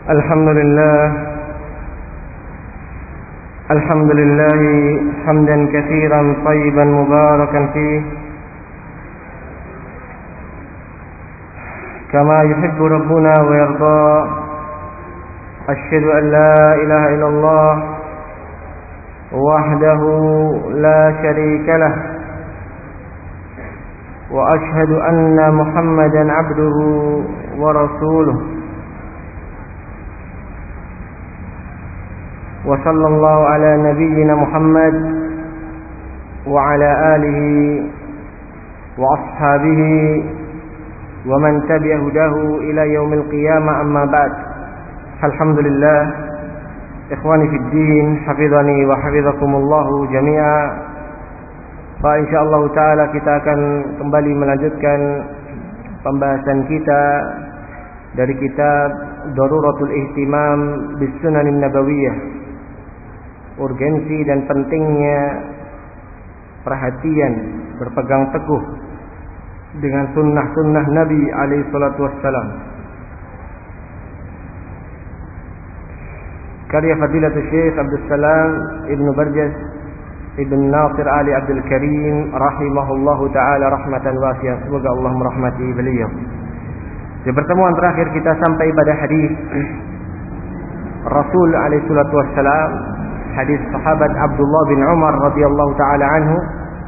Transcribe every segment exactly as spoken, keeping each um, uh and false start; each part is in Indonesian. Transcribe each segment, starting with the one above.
الحمد لله الحمد لله حمدا كثيرا طيبا مباركا فيه كما يحب ربنا ويرضى. أشهد أن لا إله إلا الله وحده لا شريك له وأشهد أن محمدا عبده ورسوله وصلى الله على نبينا محمد وعلى آله وأصحابه ومن تبع هداه إلى يوم القيامة. أما بعد، الحمد لله إخواني في الدين حفظني وحفظكم الله جميعا. Insyaallah ta'ala kita akan kembali melanjutkan pembahasan kita dari kitab Daruratul Ihtimam bis Sunanin Nabawiyah, urgensi dan pentingnya perhatian berpegang teguh dengan sunnah-sunnah Nabi alaihi salatu wassalam. Karya Fadilatul Syekh Abdul Salam Ibnu Barjas Ibn Nasir Ali Abdul Karim rahimahullahu ta'ala rahmatan wasi'ah. Semoga Allah merahmati beliau. Di pertemuan terakhir kita sampai pada hadis Rasul alaihi salatu wassalam, hadis sahabat Abdullah bin Umar radhiyallahu ta'ala anhu,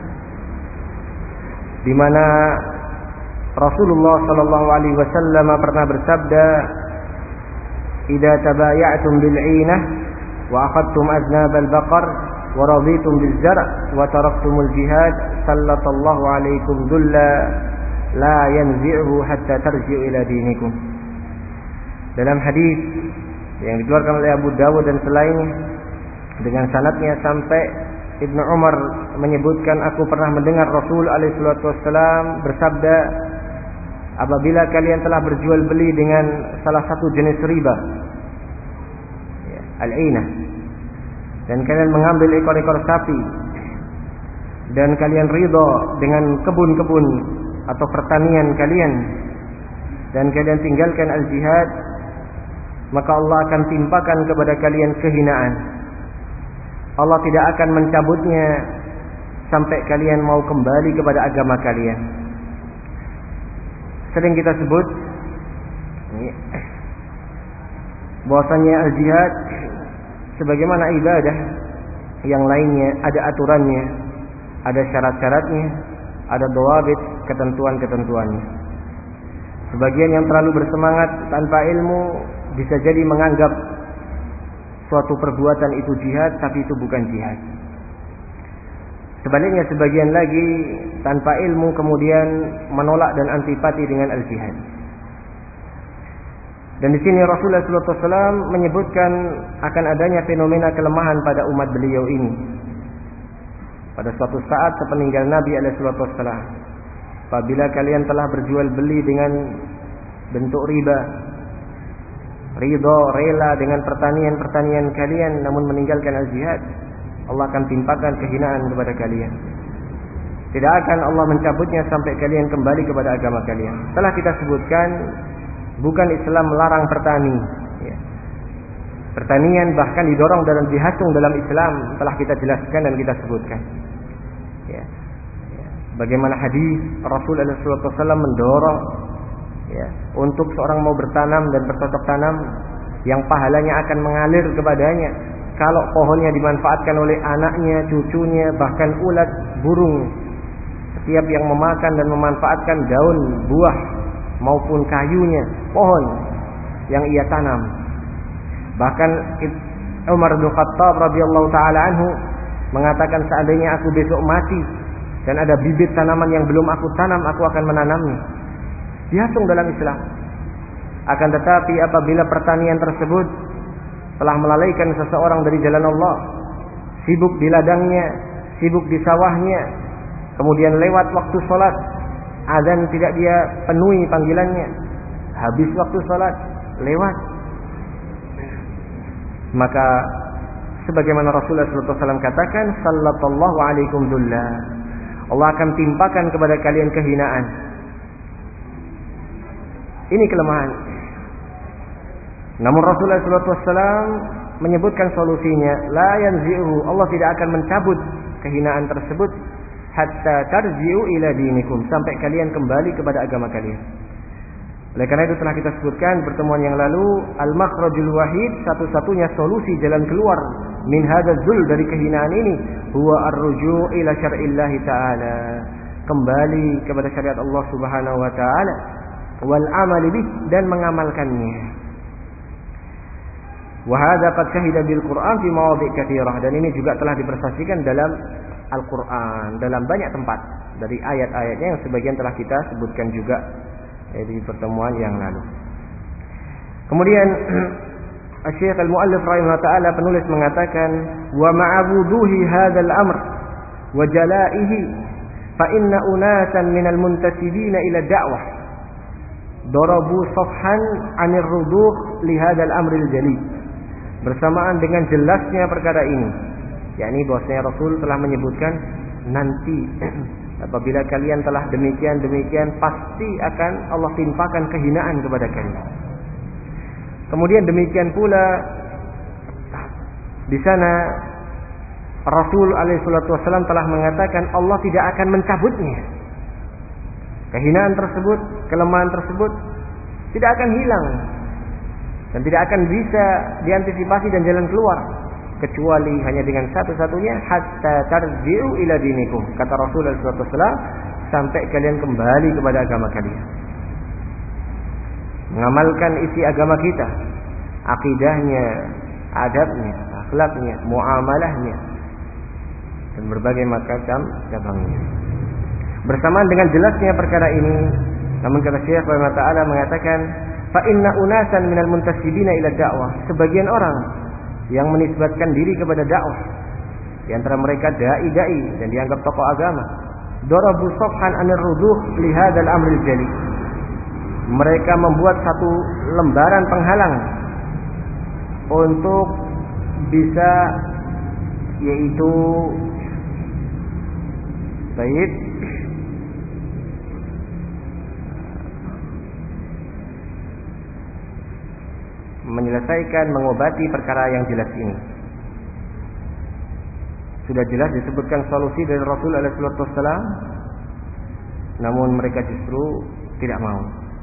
di mana Rasulullah sallallahu alaihi wasallam pernah bersabda, "Idza tabaya'tum bil 'inah wa akhadtum aznab al-baqar wa raditum bil zar' wa taraktumul jihad sallallahu alaikum dhulla la yanzi'uhu hatta tarji'u ila dinikum." Dalam hadis yang dikeluarkan oleh Abu Dawud dan selainnya dengan sanadnya sampai Ibnu Umar menyebutkan, aku pernah mendengar Rasul alaihi salatu wassalam bersabda, apabila kalian telah berjual beli dengan salah satu jenis riba, ya, al-'inah, dan kalian mengambil ekor-ekor sapi, dan kalian ridha dengan kebun-kebun atau pertanian kalian, dan kalian tinggalkan al-jihad, maka Allah akan timpakan kepada kalian kehinaan. Allah tidak akan mencabutnya sampai kalian mau kembali kepada agama kalian. Sering kita sebut bahwasanya al-jihad sebagaimana ibadah yang lainnya ada aturannya, ada syarat-syaratnya, ada dawabit, ketentuan-ketentuannya. Sebagian yang terlalu bersemangat tanpa ilmu bisa jadi menganggap suatu perbuatan itu jihad, tapi itu bukan jihad. Sebaliknya sebagian lagi tanpa ilmu kemudian menolak dan antipati dengan al-jihad. Dan di sini Rasulullah sallallahu alaihi wasallam menyebutkan akan adanya fenomena kelemahan pada umat beliau ini. Pada suatu saat sepeninggal Nabi alaihi salatu wasallam, apabila kalian telah berjual beli dengan bentuk riba, ridha, rela dengan pertanian-pertanian kalian namun meninggalkan al-jihad, Allah akan timpakan kehinaan kepada kalian. Tidak akan Allah mencabutnya sampai kalian kembali kepada agama kalian. Setelah kita sebutkan, bukan Islam melarang bertani, ya. Pertanian bahkan didorong dalam dihasung dalam Islam, telah kita jelaskan dan kita sebutkan, ya. Ya. Bagaimana hadis Rasul alaihi wasallam mendorong, ya, untuk seorang mau bertanam dan bercocok tanam yang pahalanya akan mengalir kepadanya kalau pohonnya dimanfaatkan oleh anaknya, cucunya, bahkan ulat, burung, setiap yang memakan dan memanfaatkan daun, buah maupun kayunya pohon yang ia tanam. Bahkan Umar bin Khattab radhiyallahu taala anhu mengatakan, seandainya aku besok mati dan ada bibit tanaman yang belum aku tanam, aku akan menanamnya. Dihasung dalam Islam. Akan tetapi apabila pertanian tersebut telah melalaikan seseorang dari jalan Allah, sibuk di ladangnya, sibuk di sawahnya, kemudian lewat waktu sholat, azan tidak dia penuhi panggilannya, habis waktu sholat lewat, maka sebagaimana Rasulullah sallallahu alaihi wasallam katakan, sallallahu alaikum dhulla, Allah akan timpakan kepada kalian kehinaan. Ini kelemahan. Namun Rasulullah shallallahu alaihi wasallam menyebutkan solusinya, la yanzi'u, Allah tidak akan mencabut kehinaan tersebut hatta tarji'u ila dinikum, sampai kalian kembali kepada agama kalian. Oleh karena itu telah kita sebutkan pertemuan yang lalu, al-makhrajul wahid, satu-satunya solusi jalan keluar min hadzal zul, dari kehinaan ini, huwa ar-ruju' ila syar'illah ta'ala, kembali kepada syariat Allah Subhanahu wa taala, wal amal bih, dan mengamalkannya. Wa hadza qad syahida bil Qur'an fi mawadhi' katsirah, dan ini juga telah dipersaksikan dalam Al-Qur'an dalam banyak tempat dari ayat-ayatnya yang sebagian telah kita sebutkan juga di pertemuan yang lalu. Kemudian Syekh Al-Muallif rahimahullah taala, penulis, mengatakan, wa ma'abuduhi hadzal amr wa jalaihi fa inna unasan minal muntasibina ila da'wah darabu safhan 'anil rudukh li hadzal amril jalil. Bersamaan dengan jelasnya perkara ini, yakni bahwasanya Rasul telah menyebutkan nanti apabila kalian telah demikian-demikian, pasti akan Allah timpakan kehinaan kepada kalian. Kemudian demikian pula di sana Rasul alaihi salatu wasallam telah mengatakan Allah tidak akan mencabutnya. Kehinaan tersebut, kelemahan tersebut tidak akan hilang dan tidak akan bisa diantisipasi dan jalan keluar kecuali hanya dengan satu-satunya, hatta tarji'u ila dinikum, kata Rasulullah shallallahu alaihi wasallam, sampai kalian kembali kepada agama kalian, mengamalkan isi agama kita, akidahnya, adabnya, akhlaknya, muamalahnya, dan berbagai macam cabangnya. Bersamaan dengan jelasnya perkara ini, namun kata Syekh rahimahullah taala mengatakan, fa inna unasan minal muntasibina ila da'wah, sebagian orang yang menisbatkan diri kepada dakwah, di antara mereka dai-dai dan dianggap tokoh agama, darabu safhan anir rudukh li hadzal amril jali, mereka membuat satu lembaran penghalang untuk bisa, yaitu baik menyelesaikan, mengobati perkara yang jelas ini. Sudah jelas disebutkan solusi dari Rasul alaihi salatu wassalam, namun mereka justru tidak mau.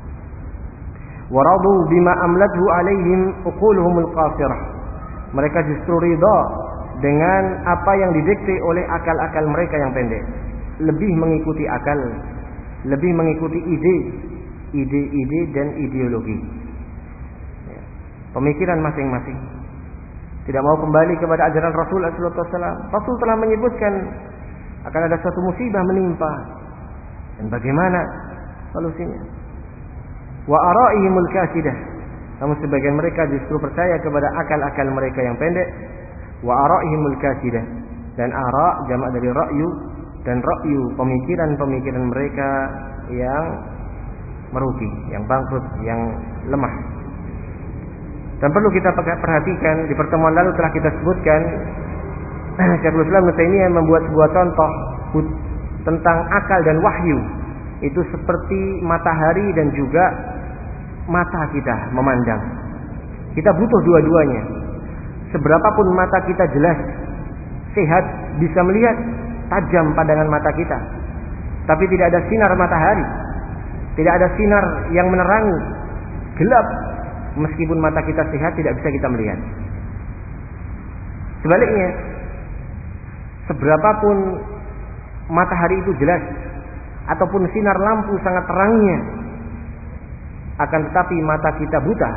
Waradu bima amlathu alaihim uquluhumul qasirah, mereka justru ridha dengan apa yang didikte oleh akal-akal mereka yang pendek, lebih mengikuti akal, lebih mengikuti ide, ide-ide dan ideologi, pemikiran masing-masing. Tidak mau kembali kepada ajaran Rasul sallallahu alaihi wasallam. Rasul telah menyebutkan akan ada suatu musibah menimpa, dan bagaimana solusinya? Wa ara'ihimul kasidah, namun sebagian mereka justru percaya kepada akal-akal mereka yang pendek. Wa ara'ihimul kasidah, dan ara' jamak dari ra'yu, dan ra'yu pemikiran-pemikiran mereka yang merugi, yang bangkrut, yang lemah. Dan perlu kita perhatikan, di pertemuan lalu telah kita sebutkan Syekhul Islam Ibnu Taimiyah membuat sebuah contoh tentang akal dan wahyu. Itu seperti matahari dan juga mata kita memandang. Kita butuh dua-duanya. Seberapapun mata kita jelas, sehat, bisa melihat, tajam pandangan mata kita, tapi tidak ada sinar matahari, tidak ada sinar yang menerangi, gelap, meskipun mata kita sehat tidak bisa kita melihat. Sebaliknya, seberapapun matahari itu jelas ataupun sinar lampu sangat terangnya, akan tetapi mata kita buta,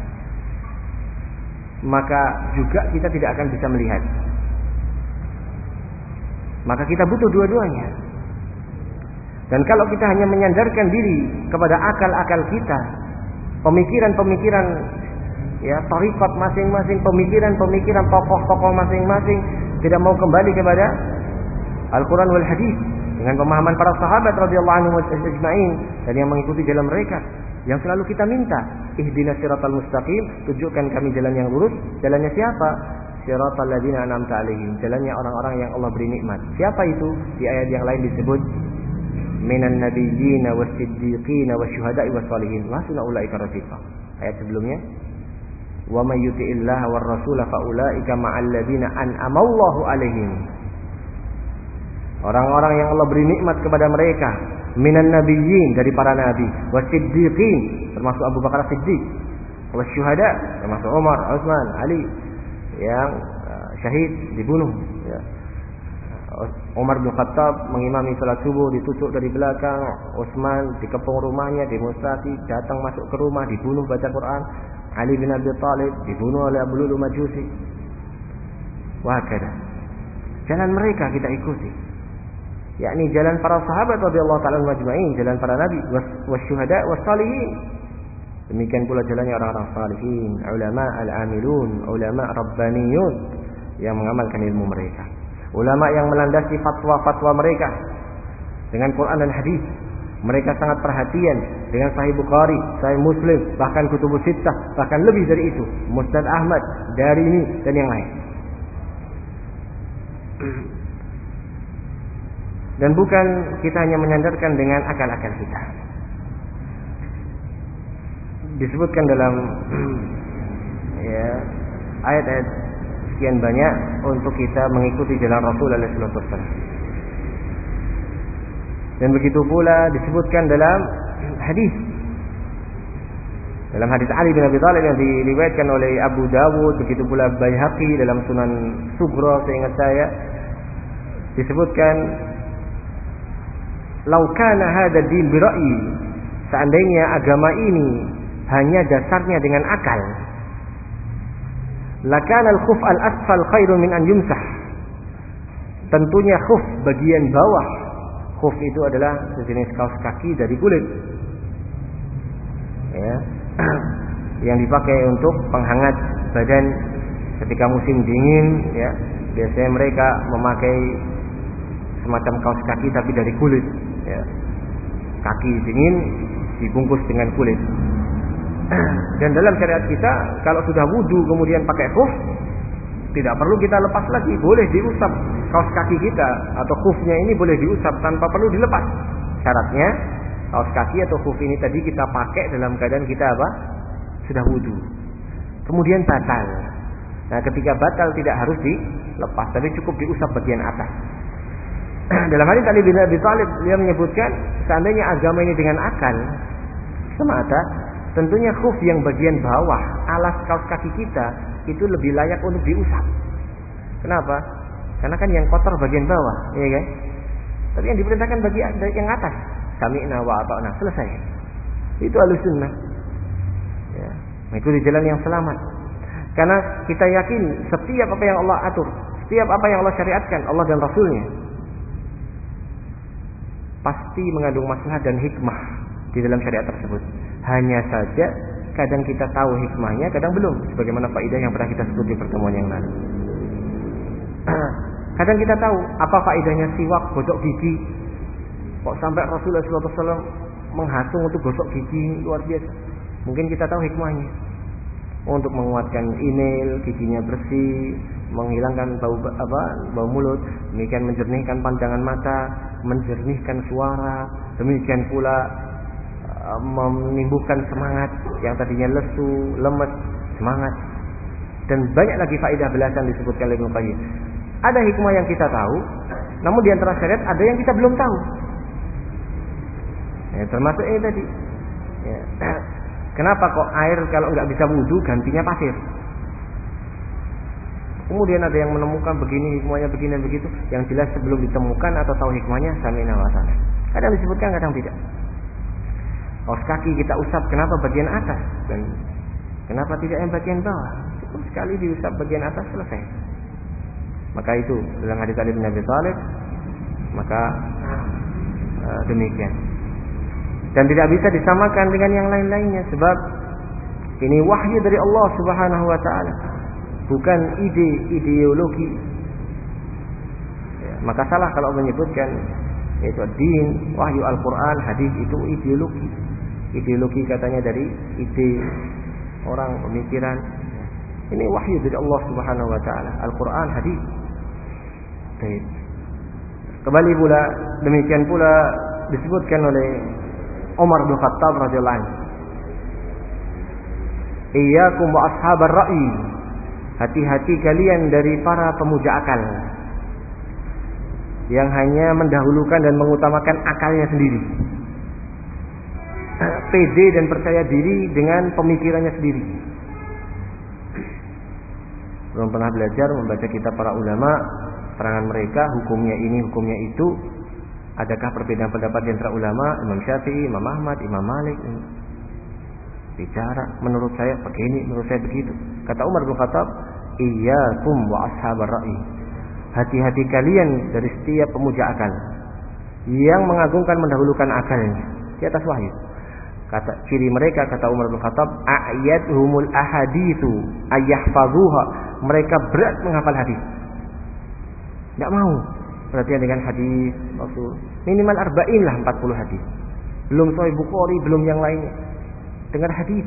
maka juga kita tidak akan bisa melihat. Maka kita butuh dua-duanya. Dan kalau kita hanya menyandarkan diri kepada akal-akal kita, pemikiran-pemikiran, ya, tariqat masing-masing, pemikiran-pemikiran tokoh-tokoh masing-masing, tidak mau kembali kepada Al-Quran wal Hadis dengan pemahaman para sahabat radhiyallahu anhum ajma'in dan yang mengikuti jalan mereka, yang selalu kita minta, ihdinas siratal mustaqim, tunjukkan kami jalan yang lurus. Jalannya siapa? Siratal ladzina an'amta 'alaihim, jalannya orang-orang yang Allah beri nikmat. Siapa itu? Di ayat yang lain disebut minan nabiyyin was-siddiqin wasyuhada'i was-shalihin wa hasuna ulaika rafiqa. Ayat sebelumnya Wa may yuti'illaha war rasul fa ulaika ma'al ladzina an'ama Allahu 'alaihim. Orang-orang yang Allah beri nikmat kepada mereka, minan nabiyyin, dari para nabi, wasiddiqin, termasuk Abu Bakar Siddiq, wasyuhada, termasuk Umar, Utsman, Ali yang uh, syahid dibunuh, ya. Umar bin Khattab mengimami salat subuh, ditusuk dari belakang. Utsman dikepung rumahnya, demonstrasi, datang masuk ke rumah, dibunuh baca Quran. Ali bin Abi Thalib dibunuh oleh Abu Lu'lu' Majusi. Wah, kada. Jalan mereka kita ikuti, yakni jalan para sahabat radhiyallahu ta'ala majma'in, jalan para nabi, wasyuhada wassalihin. Demikian pula jalannya orang-orang salihin, ulama al-amilun, ulama rabbaniyun yang mengamalkan ilmu mereka. Ulama yang melandasi fatwa-fatwa mereka dengan Quran dan hadis. Mereka sangat perhatian dengan Sahih Bukhari, Sahih Muslim, bahkan Kutubus Sittah, bahkan lebih dari itu, Musnad Ahmad, Darimi dan yang lain. Dan bukan kita hanya menyandarkan dengan akal-akal kita. Disebutkan dalam ya, ayat-ayat sekian banyak untuk kita mengikuti jalan Rasul sallallahu alaihi wasallam. Dan begitu pula disebutkan dalam hadis. Dalam hadis Ali bin Abi Thalib yang diriwayatkan oleh Abu Dawud, begitu pula Baihaqi dalam Sunan Sughra seingat saya, disebutkan, "Lau kana hadha din bi ra'yi", seandainya agama ini hanya dasarnya dengan akal, lakana al-khuf al-asfal khairun min an yumsah. Tentunya khuf bagian bawah. Khuf itu adalah sejenis kaos kaki dari kulit, ya, yang dipakai untuk penghangat badan ketika musim dingin, ya. Biasanya mereka memakai semacam kaos kaki tapi dari kulit, ya. Kaki dingin dibungkus dengan kulit. Dan dalam syariat kita, kalau sudah wudu kemudian pakai khuf, tidak perlu kita lepas lagi, boleh diusap kaos kaki kita atau khufnya ini boleh diusap tanpa perlu dilepas. Syaratnya kaos kaki atau khuf ini tadi kita pakai dalam keadaan kita apa? Sudah wudu. Kemudian batal. Nah, ketika batal tidak harus dilepas, tapi cukup diusap bagian atas. Dalam hadis Ali bin Abi Thalib dia menyebutkan, seandainya agama ini dengan akal semata, tentunya khuf yang bagian bawah, alas kaos kaki kita itu lebih layak untuk diusap. Kenapa? Karena kan yang kotor bagian bawah, ya kan? Tapi yang diperintahkan bagian yang atas. Sami'na wa ata'na, selesai. Itu Ahlussunnah. Ya, mengikuti jalan yang selamat. Karena kita yakin setiap apa yang Allah atur, setiap apa yang Allah syariatkan, Allah dan Rasulnya, pasti mengandung maslahat dan hikmah di dalam syariat tersebut. Hanya saja kadang kita tahu hikmahnya, kadang belum. Sebagaimana faedah yang pernah kita sebut di pertemuan yang lalu. Kadang kita tahu apa faedahnya siwak, gosok gigi. Kok sampai Rasulullah shallallahu alaihi wasallam menghasung untuk gosok gigi, luar biasa. Mungkin kita tahu hikmahnya. Untuk menguatkan inil, giginya bersih, menghilangkan bau apa, bau mulut, demikian menjernihkan pandangan mata, menjernihkan suara, demikian pula menimbulkan semangat yang tadinya lesu, lemes, semangat. Dan banyak lagi faedah belasan disebutkan oleh Ibnu Qayyim. Ada hikmah yang kita tahu, namun di antara syariat ada yang kita belum tahu. Ya, termasuk ini tadi. Ya. Kenapa kok air kalau nggak bisa wudu gantinya pasir? Kemudian ada yang menemukan begini hikmahnya begini dan begitu. Yang jelas sebelum ditemukan atau tahu hikmahnya, sami'na wa ata'na. Kadang disebutkan, kadang tidak. Kaos kaki kita usap, kenapa bagian atas dan kenapa tidak yang bagian bawah? Cukup sekali diusap bagian atas, selesai. Maka itu dalam hadis Ali bin Abi Thalib, maka uh, demikian. Dan tidak bisa disamakan dengan yang lain-lainnya, sebab ini wahyu dari Allah Subhanahu wa taala, bukan ide ideologi. Ya, maka salah kalau menyebutkan yaitu din, wahyu Al-Qur'an, hadis itu ideologi. Ideologi katanya dari ide orang, pemikiran. Ini wahyu dari Allah Subhanahu wa taala, Al-Qur'an, hadis. Baik. Kembali pula demikian pula disebutkan oleh Umar bin Khattab radhiyallahu anhu. Iyyakum wa ashabar ra'i. Hati-hati kalian dari para pemuja akal yang hanya mendahulukan dan mengutamakan akalnya sendiri, pede dan percaya diri dengan pemikirannya sendiri. Belum pernah belajar membaca kitab para ulama, terangan mereka, hukumnya ini, hukumnya itu. Adakah perbedaan pendapat di antara ulama? Imam Syafi'i, Imam Ahmad, Imam Malik bicara, menurut saya begini, menurut saya begitu. Kata Umar bin Khattab, iyyakum wa ashabar ra'i. Hati-hati kalian dari setiap pemuja akal yang mengagungkan mendahulukan akalnya di atas wahyu. Kata ciri mereka, kata Umar bin Khattab, a'yadhumul ahaditsu ayyahfazuha. Mereka berat menghafal hadis. Enggak mau perhatian dengan hadis Rasul. Minimal arba'in lah, empat puluh hadis. Belum Sahih Bukhari, belum yang lainnya. Dengar hadis.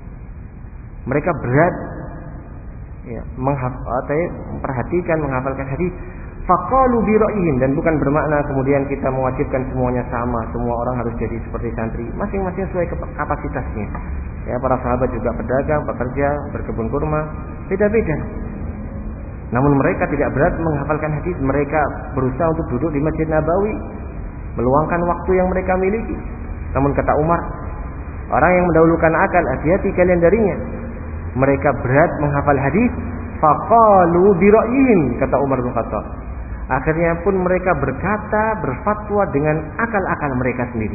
Mereka berat ya, menghafal, memperhatikan, menghafalkan hadis. Faqalu bi ra'yihim, dan bukan bermakna kemudian kita mewajibkan semuanya sama, semua orang harus jadi seperti santri. Masing-masing sesuai kapasitasnya. Ya, para sahabat juga pedagang, pekerja, berkebun kurma, beda-beda. Namun mereka tidak berat menghafalkan hadis. Mereka berusaha untuk duduk di Masjid Nabawi, meluangkan waktu yang mereka miliki. Namun kata Umar, orang yang mendahulukan akal, hati-hati kalian darinya. Mereka berat menghafal hadis. Faqalu bi ra'yihim, kata Umar bin Khattab. Akhirnya pun mereka berkata, berfatwa dengan akal-akal mereka sendiri.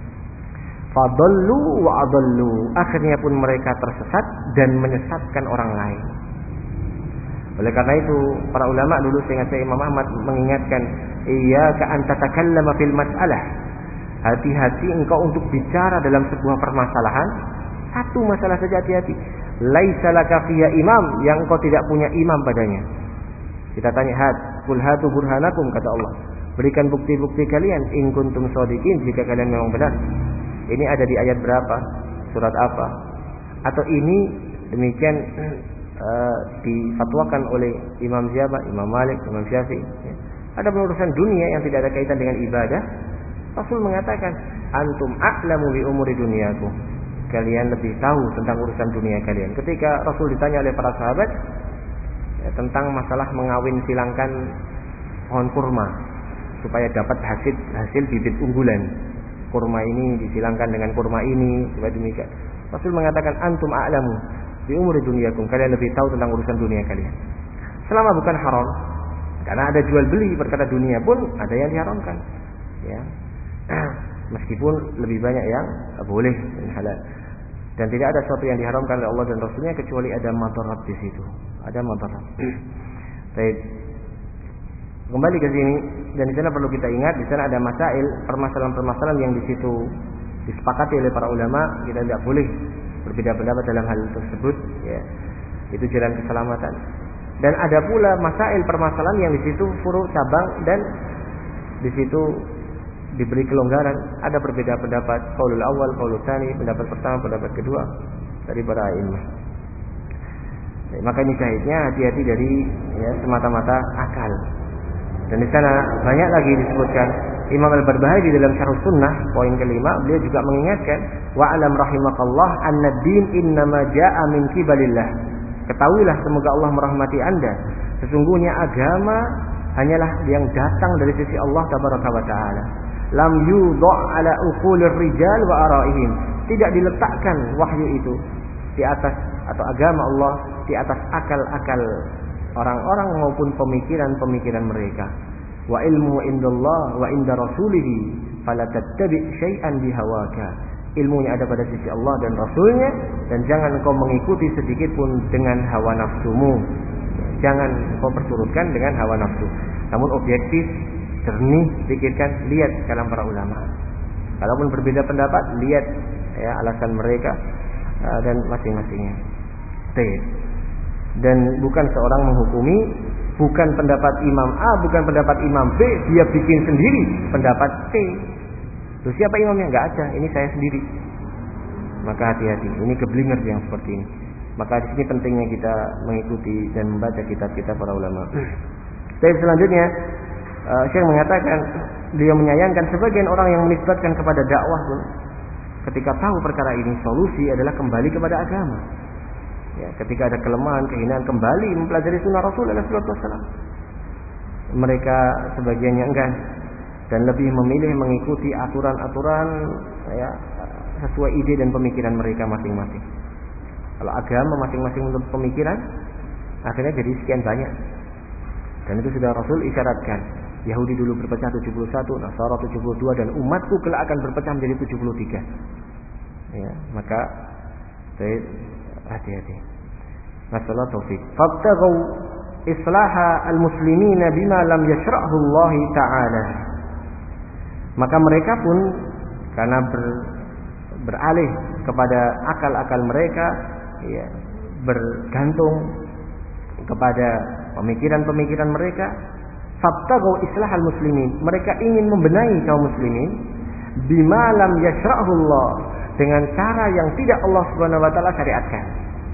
Fadallu wa adallu. Akhirnya pun mereka tersesat dan menyesatkan orang lain. Oleh karena itu, para ulama dulu, sehingga saya Imam Ahmad mengingatkan, iyyaka an tatakallama fil mas'alah. Hati-hati engkau untuk bicara dalam sebuah permasalahan. Satu masalah saja hati-hati. Laisa laka fiya imam, yang engkau tidak punya imam padanya. Kita tanya, hat, kul hatu burhanakum, kata Allah. Berikan bukti-bukti kalian, in kuntum shadiqin, jika kalian memang benar. Ini ada di ayat berapa? Surat apa? Atau ini demikian uh, difatwakan oleh Imam siapa? Imam Malik, Imam Syafi'i. Ya. Ada urusan dunia yang tidak ada kaitan dengan ibadah. Rasul mengatakan, antum a'lamu bi umuri dunyakum. Kalian lebih tahu tentang urusan dunia kalian. Ketika Rasul ditanya oleh para sahabat ya, tentang masalah mengawin silangkan pohon kurma supaya dapat hasil hasil bibit unggulan. Kurma ini disilangkan dengan kurma ini, supaya demikian. Rasul mengatakan, antum a'lamu bi umuri dunyakum. Kalian lebih tahu tentang urusan dunia kalian. Selama bukan haram, karena ada jual beli perkara dunia pun ada yang diharamkan. Ya. Meskipun lebih banyak yang boleh dan halal. Dan tidak ada sesuatu yang diharamkan oleh Allah dan Rasulnya kecuali ada madarat di situ. Ada madarat. Baik. Kembali ke sini, dan di sana perlu kita ingat, di sana ada masail, permasalahan-permasalahan yang di situ disepakati oleh para ulama. Kita tidak boleh berbeda pendapat dalam hal tersebut. Ya. Itu jalan keselamatan. Dan ada pula masail permasalahan yang di situ furu cabang dan di situ diberi kelonggaran. Ada berbeda pendapat, qaulul awal, qaulul tsani, pendapat pertama, pendapat kedua dari para imam. Maka ini syahidnya hati-hati dari ya, semata-mata akal. Dan di sana banyak lagi disebutkan. Imam Al-Barbahari dalam Syarh Sunnah poin kelima, beliau juga mengingatkan, wa alam rahimakallah anna din innama jaa min kibalillah. Ketahuilah, semoga Allah merahmati Anda, sesungguhnya agama hanyalah yang datang dari sisi Allah tabaraka wa taala. Lam yudha' ala uqulir rijal wa ara'ihim. Tidak diletakkan wahyu itu di atas, atau agama Allah di atas akal-akal orang-orang maupun pemikiran-pemikiran mereka. Wa ilmu indallah wa inda rasulihi fala tattabi' syai'an bihawaka. Ilmunya ada pada sisi Allah dan Rasulnya, dan jangan kau mengikuti sedikit pun dengan hawa nafsumu. Jangan kau perturutkan dengan hawa nafsu. Namun objektif, jernih, pikirkan, lihat kalam para ulama. Kalaupun berbeda pendapat, lihat ya alasan mereka uh, dan masing-masingnya. Baik. Dan bukan seorang menghukumi, bukan pendapat Imam A, bukan pendapat Imam B, dia bikin sendiri pendapat C. Loh, siapa imamnya? Enggak ada, ini saya sendiri. Maka hati-hati, ini keblinger yang seperti ini. Maka di sini pentingnya kita mengikuti dan membaca kitab-kitab para ulama. Baik, selanjutnya uh, Syekh mengatakan, dia menyayangkan sebagian orang yang menisbatkan kepada dakwah pun ketika tahu perkara ini, solusi adalah kembali kepada agama. Ya, ketika ada kelemahan, kehinaan, kembali mempelajari sunnah Rasulullah shallallahu alaihi wasallam. Mereka sebagiannya enggan dan lebih memilih mengikuti aturan-aturan ya, sesuai ide dan pemikiran mereka masing-masing. Kalau agama masing-masing menurut pemikiran, akhirnya jadi sekian banyak. Dan itu sudah Rasul isyaratkan. Yahudi dulu berpecah tujuh puluh satu, Nasara tujuh puluh dua, dan umatku kelak akan berpecah menjadi tujuh puluh tiga. Ya, maka saya hati-hati. Masalah taufik. Fabtaghu islaha al-muslimin bima lam yashra'hu Allah Ta'ala. Maka mereka pun karena ber, beralih kepada akal-akal mereka, ya, bergantung kepada pemikiran-pemikiran mereka, fabtaghu islahal muslimin, mereka ingin membenahi kaum muslimin bima lam yashra'hu Allah, dengan cara yang tidak Allah Subhanahu wa taala syariatkan.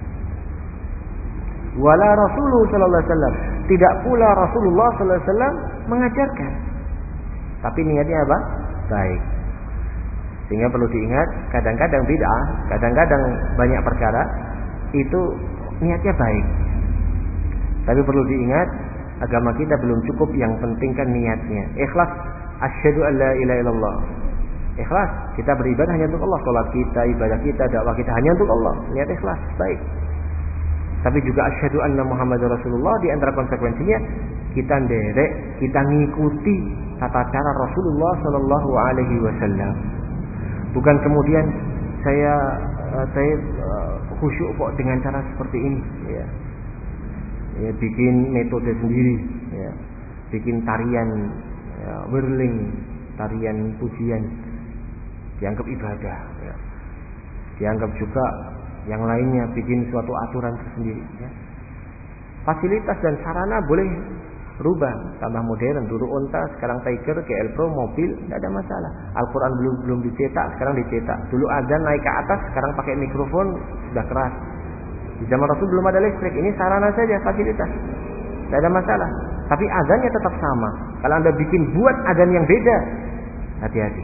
Wala Rasulullah sallallahu alaihi wasallam, tidak pula Rasulullah sallallahu alaihi wasallam mengajarkan. Tapi niatnya apa? Baik. Sehingga perlu diingat, kadang-kadang bid'ah, kadang-kadang banyak perkara itu niatnya baik. Tapi perlu diingat, agama kita belum cukup, yang penting kan niatnya. Ikhlas, asyhadu an la ilaha illallah. Ikhlas, kita beribadah hanya untuk Allah. Salat kita, ibadah kita, dakwah kita hanya untuk Allah. Niat ikhlas, baik. Tapi juga asyhadu anna Muhammadar Rasulullah, di antara konsekuensinya kita nderek, kita ngikuti tata cara Rasulullah sallallahu alaihi wasallam. Bukan kemudian saya saya khusyuk kok dengan cara seperti ini, ya. Ya, bikin metode sendiri, ya. Bikin tarian, ya, whirling, tarian pujian, dianggap ibadah, ya. Dianggap juga yang lainnya bikin suatu aturan tersendiri, ya. Fasilitas dan sarana boleh rubah, tambah modern. Dulu unta, sekarang Tiger, G L Pro, mobil, tidak ada masalah. Al-Quran belum belum dicetak, sekarang dicetak. Dulu azan naik ke atas, sekarang pakai mikrofon, sudah keras. Di zaman Rasul belum ada listrik, ini sarana saja, fasilitas, tidak ada masalah. Tapi azannya tetap sama. Kalau Anda bikin buat azan yang beda, hati-hati.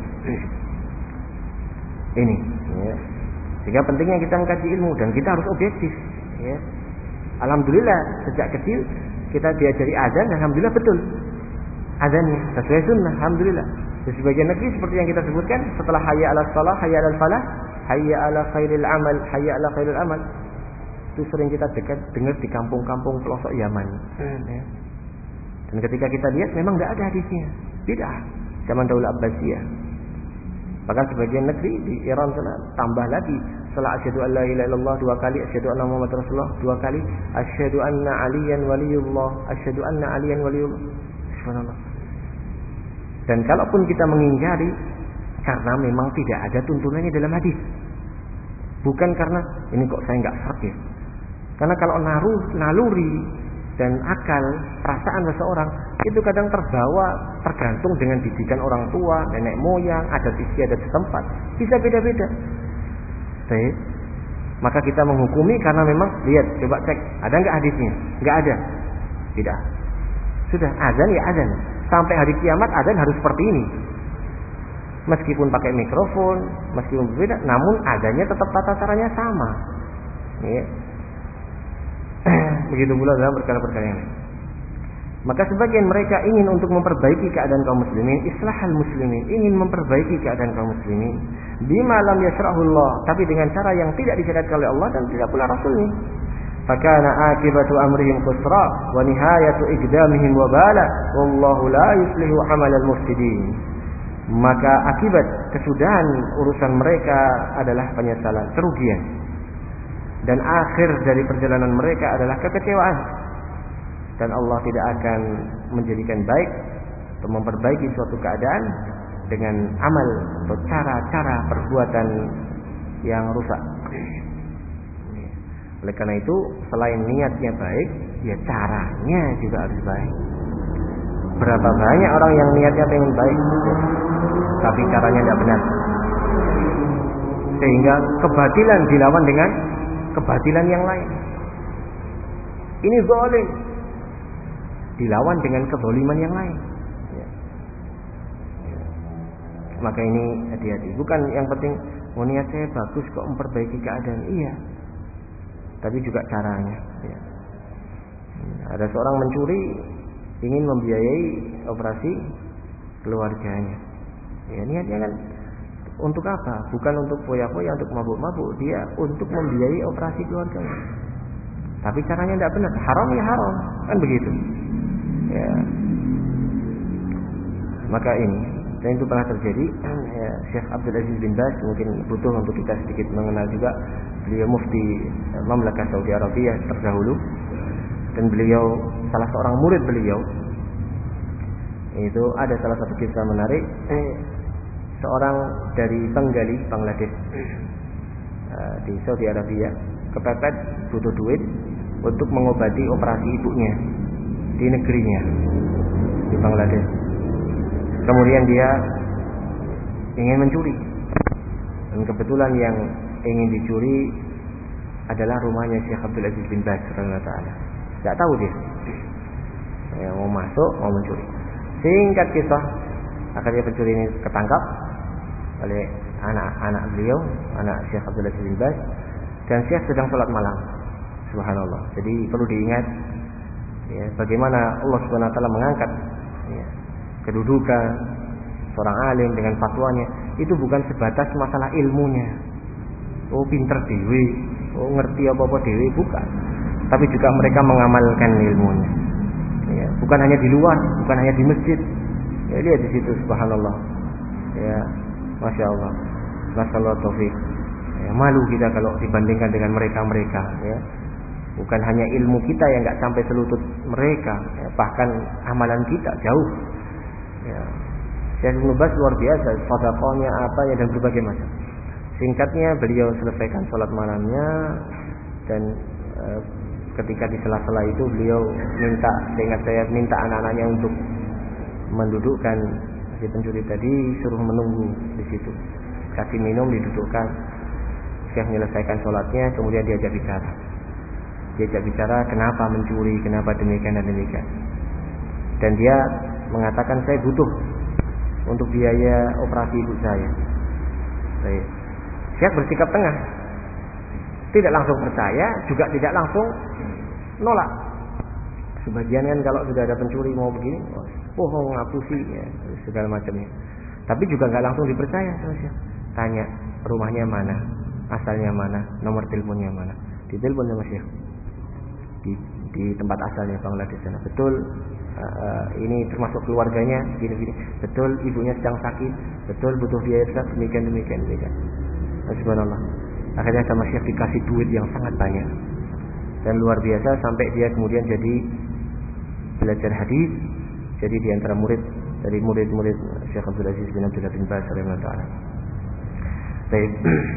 Ini, ya. Sehingga pentingnya kita mengkaji ilmu dan kita harus objektif, ya. Alhamdulillah sejak kecil kita diajari azan, alhamdulillah betul azannya sesuai sunnah, alhamdulillah. Di sebagian negeri seperti yang kita sebutkan, setelah hayya ala shalah, hayya ala falah, hayya ala khairil amal, hayya ala khairil amal, itu sering kita dekat dengar di kampung-kampung pelosok Yaman, ya. Dan ketika kita lihat memang tidak ada hadisnya, bid'ah zaman Daulah Abbasiyah. Bahkan sebagian negeri di Iran sana tambah lagi, setelah asyhadu an la ilaha illallah dua kali, asyhadu anna Muhammadar Rasulullah dua kali, asyhadu anna aliyan waliyullah, asyhadu anna aliyan waliyullah. Subhanallah. Dan kalaupun kita mengingkari karena memang tidak ada tuntunannya dalam hadis, bukan karena ini kok saya nggak serg ya. Karena kalau naru, naluri dan akal, perasaan seseorang itu kadang terbawa, tergantung dengan didikan orang tua, nenek moyang, adat istiadat setempat, bisa beda-beda. Baik. Maka kita menghukumi karena memang, lihat, coba cek, ada nggak hadisnya? Nggak ada. Tidak. Sudah, azan ya azan. Sampai hari kiamat azan harus seperti ini. Meskipun pakai mikrofon, meskipun berbeda, namun azannya tetap tata caranya sama. Ya. Begitu pula dalam perkara-perkara yang lain. Maka sebagian mereka ingin untuk memperbaiki keadaan kaum muslimin, islahal muslimin, ingin memperbaiki keadaan kaum muslimin bima lam yashra'hullah, tapi dengan cara yang tidak disyariatkan oleh Allah dan tidak pula Rasulnya. Fakana akibatu amrihim khusra wa nihayatu iqdamihim wabala wallahu la yuslihu amalal mufsidin. Maka akibat kesudahan urusan mereka adalah penyesalan, kerugian. Dan akhir dari perjalanan mereka adalah kekecewaan. Dan Allah tidak akan menjadikan baik atau memperbaiki suatu keadaan dengan amal atau cara-cara perbuatan yang rusak. Oleh karena itu, selain niatnya baik, ya caranya juga harus baik. Berapa banyak orang yang niatnya pengen baik, tapi caranya tidak benar, sehingga kebatilan dilawan dengan kebatilan yang lain. Ini zalim, dilawan dengan kezaliman yang lain. Ya. Maka ini hati-hati. Bukan yang penting, oh niat saya bagus kok memperbaiki keadaan. Iya. tapi juga caranya. Ya. Ada seorang mencuri ingin membiayai operasi keluarganya. Ya, niatnya kan untuk apa? Bukan untuk foya-foya, untuk mabuk-mabuk. Dia untuk membiayai operasi keluarganya. Tapi caranya tidak benar. Haram ya haram, kan begitu. Ya. Maka ini, dan itu pernah terjadi. Ya, Syekh Abdul Aziz bin Baz mungkin butuh untuk kita sedikit mengenal juga. Beliau mufti Mamlakah Saudi Arabia terdahulu, dan beliau salah seorang murid beliau. Itu ada salah satu kisah menarik. Eh, seorang dari Bengali, Bangladesh, uh, di Saudi Arabia, kepepet butuh duit untuk mengobati operasi ibunya di negerinya di Bangladesh. Kemudian dia ingin mencuri, dan kebetulan yang ingin dicuri adalah rumahnya Syekh Abdul Aziz bin Baz radhiyallahu taala. Tidak tahu dia, ya, mau masuk mau mencuri. Singkat kisah, akhirnya pencuri ini ketangkap oleh anak-anak beliau, anak Syekh Abdul Aziz bin Baz, dan Syekh sedang sholat malam. Subhanallah. Jadi perlu diingat, ya, bagaimana Allah Subhanahu Wa Taala mengangkat, ya, kedudukan seorang alim dengan fatwanya. Itu bukan sebatas masalah ilmunya. Oh pinter dewi, oh ngerti apa-apa dewi, bukan. Tapi juga mereka mengamalkan ilmunya. Ya, bukan hanya di luar, bukan hanya di masjid. Ya, lihat di situ, subhanallah. Ya, masya Allah, masalah taufik. Ya, malu kita kalau dibandingkan dengan mereka-mereka. Ya, bukan hanya ilmu kita yang nggak sampai selutut mereka, ya, bahkan amalan kita jauh. Ya, Syekh Ibnu Baz luar biasa, sedekahnya apa ya dan berbagai macam. Singkatnya, beliau selesaikan sholat malamnya, dan e, ketika di sela-sela itu beliau minta, seingat saya minta anak-anaknya untuk mendudukkan si pencuri tadi, suruh menunggu di situ, kasih minum, didudukkan. Syekh menyelesaikan sholatnya, kemudian diajak bicara. Diajak bicara kenapa mencuri, kenapa demikian dan demikian. Dan dia mengatakan, saya butuh untuk biaya operasi ibu saya. Baik. Syekh bersikap tengah, tidak langsung percaya, juga tidak langsung nolak. Sebagian kan kalau sudah ada pencuri mau begini, oh mau ngapusi, ya, segala macamnya. Tapi juga nggak langsung dipercaya sama Syekh. Tanya rumahnya mana, asalnya mana, nomor teleponnya mana. Ditelepon sama Syekh di, di tempat asalnya Bangladesh sana. Betul, uh, ini termasuk keluarganya, gini-gini. Betul, ibunya sedang sakit. Betul, butuh biaya besar, demikian demikian demikian. Subhanallah. Akhirnya sama Syekh dikasih duit yang sangat banyak dan luar biasa, sampai dia kemudian jadi belajar hadis, jadi di antara murid dari murid-murid Syekh Abdul Aziz bin Abdullah bin Baz radhiyallahu ta'ala. Baik.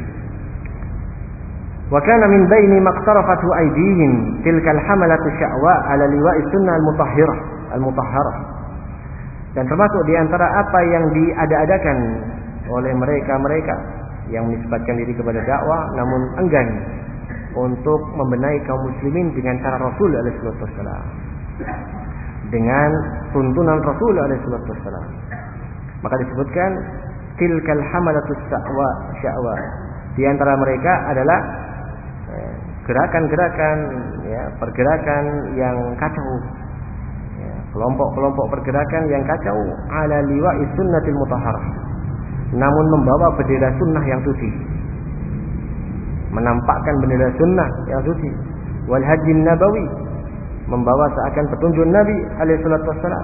Wa kana min baini maqtarafatu aydihim tilka al-hamalatu sya'wa 'ala liwa'i sunnah al-mutahhirah al-mutahharah. Dan termasuk di antara apa yang diada-adakan oleh mereka-mereka yang menisbatkan diri kepada dakwah namun enggan untuk membenahi kaum muslimin dengan cara Rasul alaihi wasallam, dengan tuntunan Rasul alaihi wasallam. Maka disebutkan tilkal hamalatus sya'wa sya'wa. Di antara mereka adalah gerakan-gerakan, ya, pergerakan yang kacau, ya, kelompok-kelompok pergerakan yang kacau ala liwa'i sunnatil mutahharah, namun membawa bendera sunnah yang suci, menampakkan bendera sunnah yang suci, wal hajjin nabawi, membawa seakan petunjuk Nabi alaihi salatu wassalam.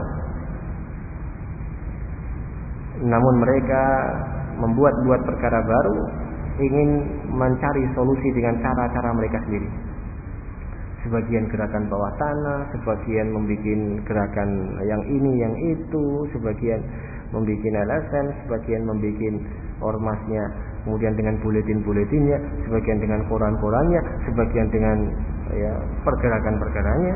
Namun mereka membuat-buat perkara baru, ingin mencari solusi dengan cara-cara mereka sendiri. Sebagian gerakan bawah tanah, sebagian membuat gerakan yang ini yang itu, sebagian membuat L S M, sebagian membuat ormasnya, kemudian dengan buletin-buletinnya, sebagian dengan koran-korannya, sebagian dengan, ya, pergerakan-pergerakannya.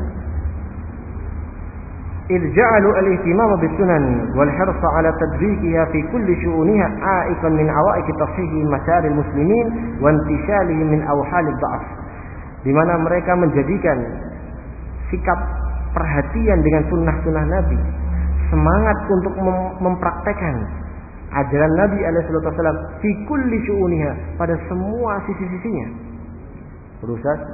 Irja'alu al-ihtimam bis-sunan wal hirsa 'ala tadrikiha fi kulli syu'uniha a'iqan min awa'iq tafsih masar al-muslimin wa intishalihim min awhal ad-dha'f. Di mana mereka menjadikan sikap perhatian dengan sunnah-sunnah Nabi, semangat untuk mem- mempraktekkan ajaran Nabi alaihi wasallam fi kulli syu'uniha, pada semua sisi-sisinya, berusaha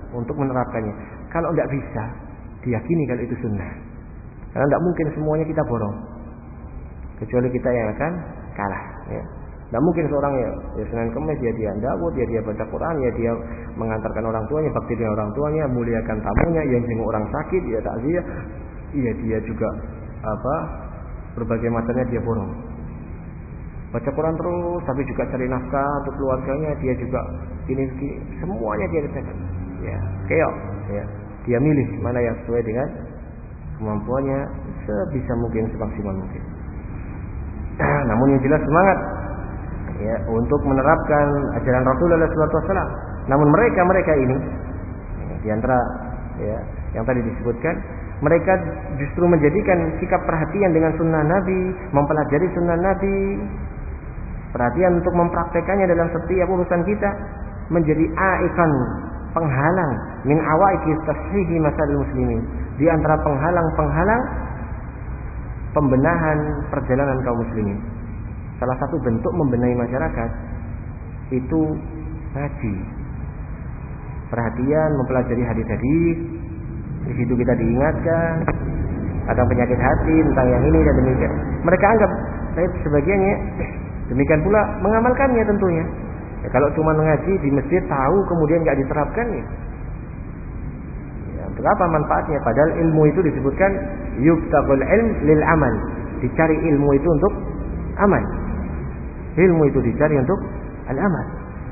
untuk menerapkannya. Kalau tidak bisa, diyakini kalau itu sunnah. Karena tidak mungkin semuanya kita borong, kecuali kita yang akan kalah. Ya. Tidak mungkin seorang ya, ya Senin Kemis ya dia Dawud, ya dia baca Quran, ya dia mengantarkan orang tuanya, bakti dengan orang tuanya, muliakan tamunya, yang jenguk orang sakit, ya takziah, ya dia juga apa berbagai macamnya dia borong. Baca Quran terus, tapi juga cari nafkah untuk keluarganya, dia juga ini, ini semuanya dia kerjakan. Ya, keok, ya. Dia milih mana yang sesuai dengan kemampuannya sebisa mungkin, semaksimal mungkin. Namun yang jelas semangat ya untuk menerapkan ajaran Rasulullah shallallahu alaihi wasallam. Namun mereka-mereka ini ya, di antara ya yang tadi disebutkan, mereka justru menjadikan sikap perhatian dengan sunnah Nabi, mempelajari sunnah Nabi, perhatian untuk mempraktekannya dalam setiap urusan kita, menjadi aikan, penghalang min awaiqi tashihi masalil muslimin, di antara penghalang-penghalang pembenahan perjalanan kaum muslimin. Salah satu bentuk membenahi masyarakat itu ngaji, perhatian, mempelajari hadis-hadis. Di situ kita diingatkan tentang penyakit hati, tentang yang ini dan demikian. Mereka anggap saya sebagiannya demikian pula mengamalkannya tentunya. Ya, kalau cuma mengaji di masjid tahu kemudian nggak diterapkan ya, ya untuk apa manfaatnya? Padahal ilmu itu disebutkan yubtagul ilm lil amal, dicari ilmu itu untuk amal. Ilmu itu dicari untuk al-amal.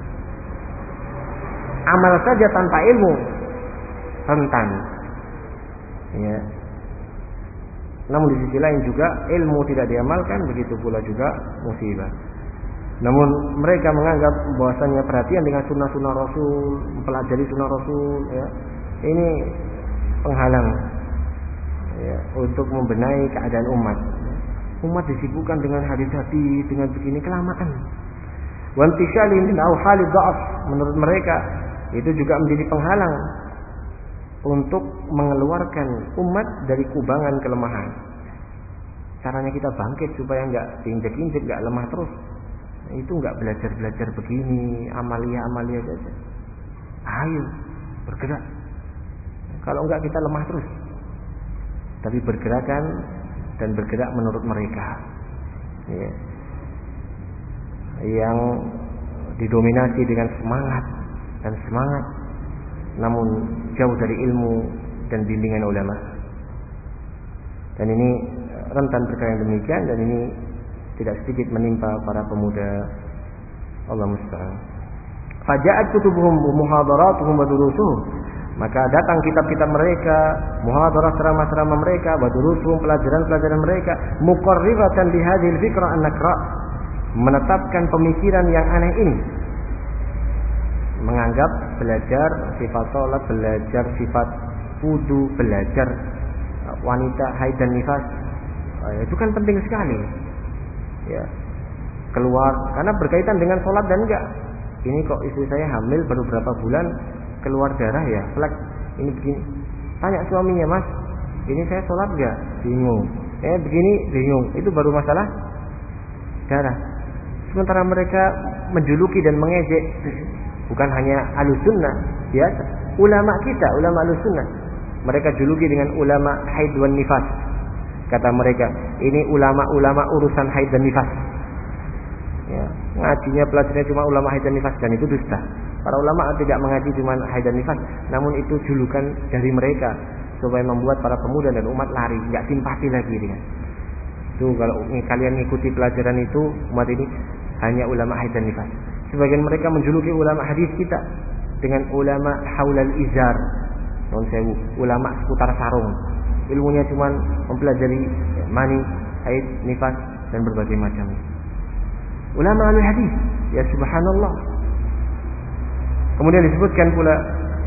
Amal saja tanpa ilmu rentan. Ya. Namun di sisi lain juga ilmu tidak diamalkan, begitu pula juga musibah. Namun mereka menganggap bahwasanya perhatian dengan sunnah-sunnah Rasul, mempelajari sunnah Rasul, ya, ini penghalang ya, untuk membenahi keadaan umat. Umat disibukkan dengan hadis-hadis, dengan begini kelamaan. Wa intishalihim min awhalid dha'af, menurut mereka itu juga menjadi penghalang untuk mengeluarkan umat dari kubangan kelemahan. Caranya kita bangkit supaya enggak diinjek-injek, enggak lemah terus. Itu enggak belajar-belajar begini, amalia-amalia saja. Ayo bergerak. Kalau enggak kita lemah terus. Tapi bergerakan dan bergerak menurut mereka ya, yang didominasi dengan semangat dan semangat, namun jauh dari ilmu dan bimbingan ulama. Dan ini rentan perkara yang demikian, dan ini tidak sedikit menimpa para pemuda. Allah musta'an. Faja'at kutubuhum muhadaratuhum wa durusuhum, maka datang kitab-kitab mereka, muhadarah ceramah-ceramah mereka, wa durusuhum pelajaran-pelajaran mereka, muqarriratan bi hadhil fikrah an-nakra, menetapkan pemikiran yang aneh ini, menganggap belajar sifat salat, belajar sifat wudu, belajar wanita haid dan nifas itu kan penting sekali ya, keluar karena berkaitan dengan salat dan enggak. Ini kok istri saya hamil baru berapa bulan keluar darah ya, flek ini begini. Tanya suaminya, mas ini saya sholat enggak? Bingung. Eh begini bingung. Itu baru masalah darah. Sementara mereka menjuluki dan mengejek bukan hanya Ahlussunnah biasa, ulama kita, ulama Ahlussunnah. Mereka juluki dengan ulama haid wan nifas. Kata mereka, ini ulama-ulama urusan haid dan nifas. Ya, ngajinya pelajarnya cuma ulama haid dan nifas, dan itu dusta. Para ulama tidak mengaji cuma haid dan nifas, namun itu julukan dari mereka supaya membuat para pemuda dan umat lari, enggak simpati lagi dengan itu. Kalau kalian mengikuti pelajaran itu, umat ini hanya ulama haid dan nifas. Sebagian mereka menjuluki ulama hadis kita dengan ulama haulal izar, non sewu, ulama seputar sarung. Ilmunya cuma mempelajari mani, haid, nifas dan berbagai macam. Ulama ahli hadis, ya subhanallah. Kemudian disebutkan pula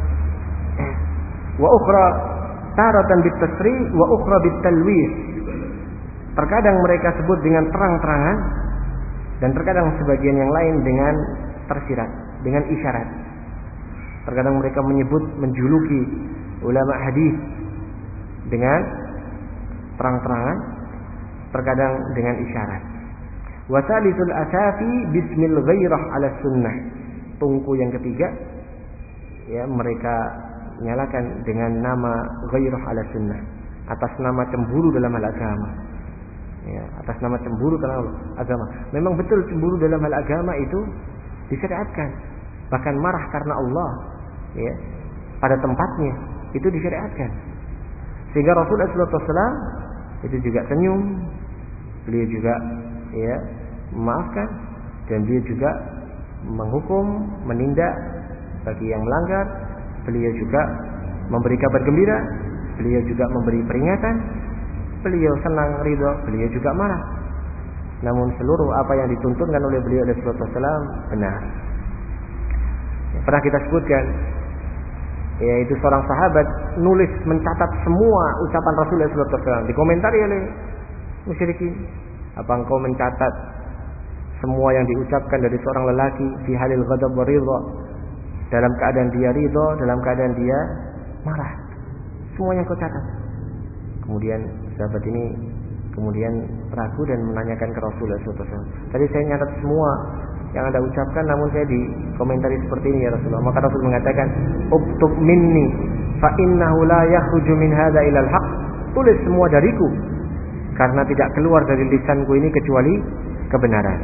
wa ukhra taratan bitasri' wa ukhra bitalwis. Terkadang mereka sebut dengan terang-terangan dan terkadang sebagian yang lain dengan tersirat, dengan isyarat. Terkadang mereka menyebut, menjuluki ulama hadis dengan terang-terangan, terkadang dengan isyarat. Wa salisul asafi bismil ghairah ala sunnah. Tungku yang ketiga ya, mereka nyalakan dengan nama ghairah ala sunnah, atas nama cemburu dalam hal agama. Ya, atas nama cemburu dalam agama. Memang betul cemburu dalam hal agama itu disyariatkan. Bahkan marah karena Allah, ya, pada tempatnya itu disyariatkan. Sehingga Rasulullah shallallahu alaihi wasallam itu juga senyum, beliau juga ya memaafkan, dan beliau juga menghukum, menindak bagi yang melanggar. Beliau juga memberi kabar gembira, beliau juga memberi peringatan, beliau senang, ridho, beliau juga marah. Namun seluruh apa yang dituntunkan oleh beliau alaihi wasallam benar. Pernah kita sebutkan, yaitu seorang sahabat nulis mencatat semua ucapan Rasulullah shallallahu alaihi wasallam, dikomentari oleh musyrikin. Apa engkau mencatat semua yang diucapkan dari seorang lelaki fi halil ghadab wa ridha, dalam keadaan dia ridha, dalam keadaan dia marah, semuanya kau catat? Kemudian sahabat ini kemudian ragu dan menanyakan ke Rasulullah shallallahu alaihi wasallam, tadi saya nyatat semua yang Anda ucapkan, namun saya dikomentari seperti ini ya Rasulullah. Maka Rasul mengatakan, uktub minni fa innahu la yakhruju min hadza ila al-haq. Tulis semua dariku, karena tidak keluar dari lisanku ini kecuali kebenaran.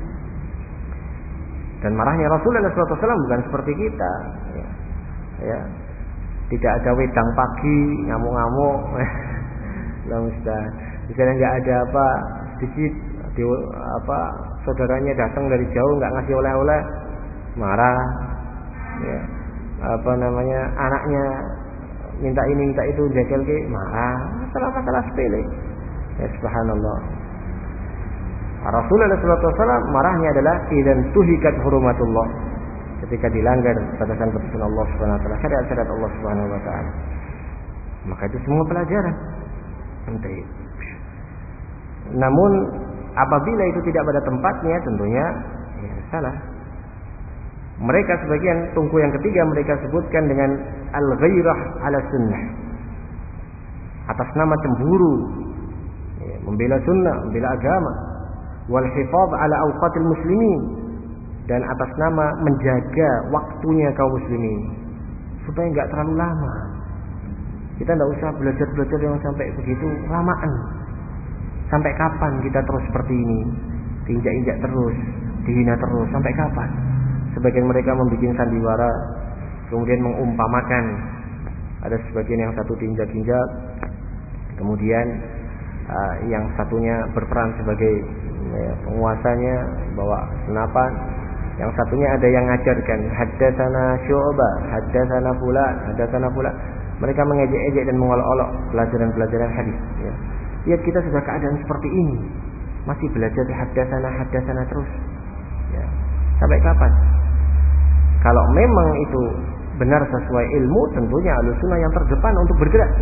Dan marahnya Rasulullah shallallahu alaihi wasallam bukan seperti kita, ya, ya. Tidak ada wedang pagi ngamuk-ngamuk, lah Ustaz. Misalnya nggak ada apa sedikit di, apa saudaranya datang dari jauh nggak ngasih oleh-oleh, marah, ya. Apa namanya, anaknya minta ini minta itu, jengkel ke, marah. Masalah-masalah sepele. Ya subhanallah. Rasulullah shallallahu alaihi wasallam marahnya adalah idan tuhikat hurumatullah, ketika dilanggar batasan-batasan Allah subhanahu wa taala, syariat-syariat Allah subhanahu wa taala. Maka itu semua pelajaran. Entah. Namun apabila itu tidak pada tempatnya, tentunya ya, salah. Mereka sebagian tungku yang ketiga mereka sebutkan dengan al-ghairah ala sunnah, atas nama cemburu, ya, membela sunnah, membela agama, wal hifadz ala awqatil muslimin, dan atas nama menjaga waktunya kaum muslimin supaya enggak terlalu lama. Kita enggak usah belajar-belajar yang sampai begitu lamaan. Sampai kapan kita terus seperti ini? Diinjak-injak terus, dihina terus, sampai kapan? Sebagian mereka membuat sandiwara, kemudian mengumpamakan. Ada sebagian yang satu diinjak-injak, kemudian uh, yang satunya berperan sebagai ya, penguasanya, bawa senapan. Yang satunya ada yang ngajarkan, haddatsana Syu'bah, haddatsana fulan, haddatsana fulan. Mereka mengejek-ejek dan mengolok-olok pelajaran-pelajaran hadis, ya. Lihat kita sudah keadaan seperti ini, masih belajar haddatsana haddatsana terus, ya. Sampai kapan? Kalau memang itu benar sesuai ilmu, tentunya Ahlussunnah yang terdepan untuk bergerak.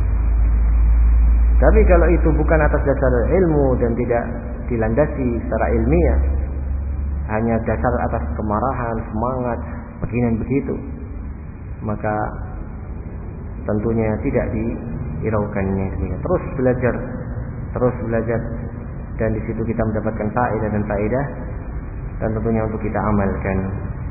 Tapi kalau itu bukan atas dasar ilmu dan tidak dilandasi secara ilmiah, hanya dasar atas kemarahan, semangat, begini dan begitu, maka tentunya tidak dihiraukannya. Terus belajar, terus belajar, dan di situ kita mendapatkan faedah dan faedah, dan tentunya untuk kita amalkan.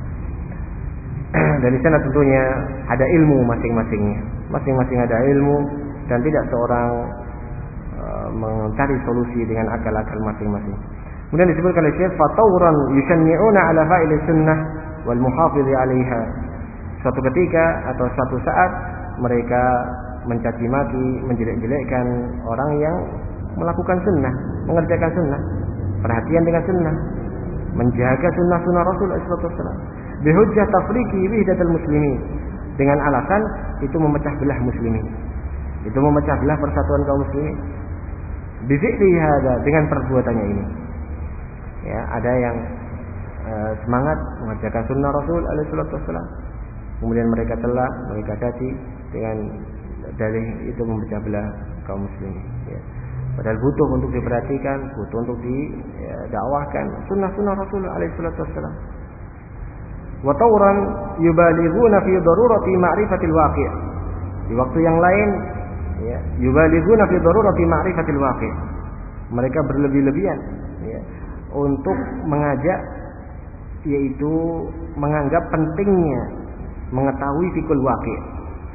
Dan di sana tentunya ada ilmu masing-masingnya, masing-masing ada ilmu, dan tidak seorang uh, mencari solusi dengan akal-akal masing-masing. Kemudian disebutkan oleh Syekh, fatawran yusanni'una ala fa'il sunnah wal muhafidhi 'alaiha. Suatu ketika atau suatu saat mereka mencaci maki, menjelek-jelekkan orang yang melakukan sunnah, mengerjakan sunnah, perhatian dengan sunnah, menjaga sunnah-sunnah Rasulullah shallallahu alaihi wasallam, bihujjah tafriqi wihdatul muslimin, dengan alasan itu memecah belah muslimin, itu memecah belah persatuan kaum muslimin. Bifi'li hada, dengan perbuatannya ini. Ya, ada yang uh, semangat mengerjakan sunnah Rasul alaihi wasallam, kemudian mereka telah, mereka caci dengan dalih itu memecah belah kaum muslimin, ya. Padahal butuh untuk diperhatikan, butuh untuk didakwahkan sunnah-sunnah Rasul alaihi wasallam. Wa tawran yubalighuna fi darurati ma'rifatil waqi'. Di waktu yang lain, ya, yubalighuna fi darurati ma'rifatil waqi'. Mereka berlebih-lebihan, ya, untuk mengajak, yaitu menganggap pentingnya mengetahui fikul waqi',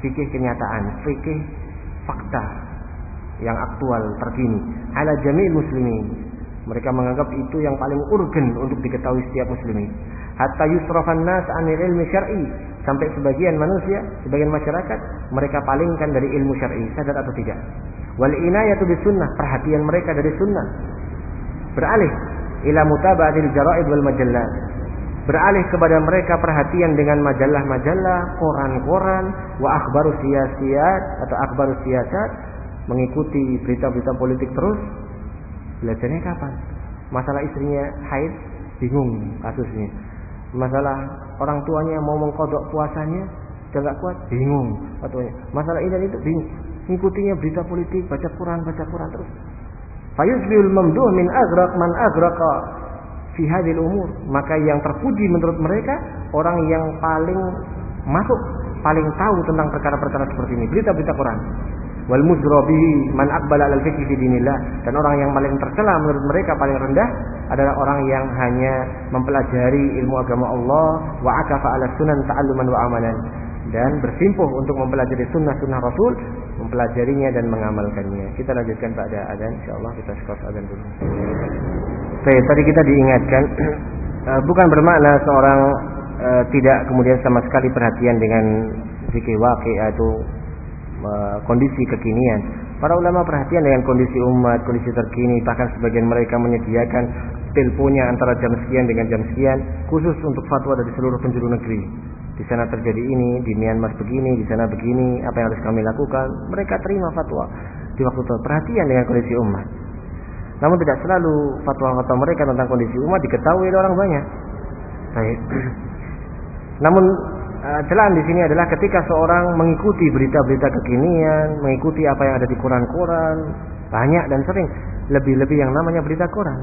fikih kenyataan, fikih fakta yang aktual terkini. Ala jami'il muslimin. Mereka menganggap itu yang paling urgen untuk diketahui setiap muslimin. Hatta yusrafan nas 'anil ilmi syar'i, sampai sebagian manusia, sebagian masyarakat mereka palingkan dari ilmu syar'i, sadar atau tidak. Wal inayatu bis sunnah, perhatian mereka dari sunnah beralih ila mutaba'atil jara'id wal majallat, beralih kepada mereka perhatian dengan majalah-majalah, koran-koran, wa akhbarus siyasat atau akhbarus siyasat, mengikuti berita-berita politik terus. Belajarnya kapan? Masalah istrinya haid, bingung kasusnya. Masalah orang tuanya mau mengkodok puasanya, sudah enggak kuat, bingung fatwanya. Masalah ini dan itu, bingung. Ngikutinya berita politik, baca Quran, baca Quran terus. Fayusbihul mamduh min aghraq man aghraqa fi hadhil umur. Maka yang terpuji menurut mereka orang yang paling masuk, paling tahu tentang perkara-perkara seperti ini, berita-berita Quran. Wal muzrabihi man aqbala al fiqh fi dinillah, dan orang yang paling tercela menurut mereka, paling rendah adalah orang yang hanya mempelajari ilmu agama Allah, wa akafa ala sunan ta'alluman wa amalan, dan bersimpuh untuk mempelajari sunnah-sunnah Rasul, mempelajarinya dan mengamalkannya. Kita lanjutkan pada adzan, insyaallah kita skors adzan dulu. Baik, tadi kita diingatkan bukan bermakna seorang uh, tidak kemudian sama sekali perhatian dengan fikih waqi' atau kondisi kekinian. Para ulama perhatian dengan kondisi umat, kondisi terkini, bahkan sebagian mereka menyediakan teleponnya antara jam sekian dengan jam sekian khusus untuk fatwa dari seluruh penjuru negeri. Di sana terjadi ini, di Myanmar begini, di sana begini, apa yang harus kami lakukan? Mereka terima fatwa di waktu itu, perhatian dengan kondisi umat. Namun tidak selalu fatwa-fatwa mereka tentang kondisi umat diketahui oleh orang banyak. Baik. Namun celaan di sini adalah ketika seorang mengikuti berita-berita kekinian, mengikuti apa yang ada di koran-koran, banyak dan sering, lebih-lebih yang namanya berita koran.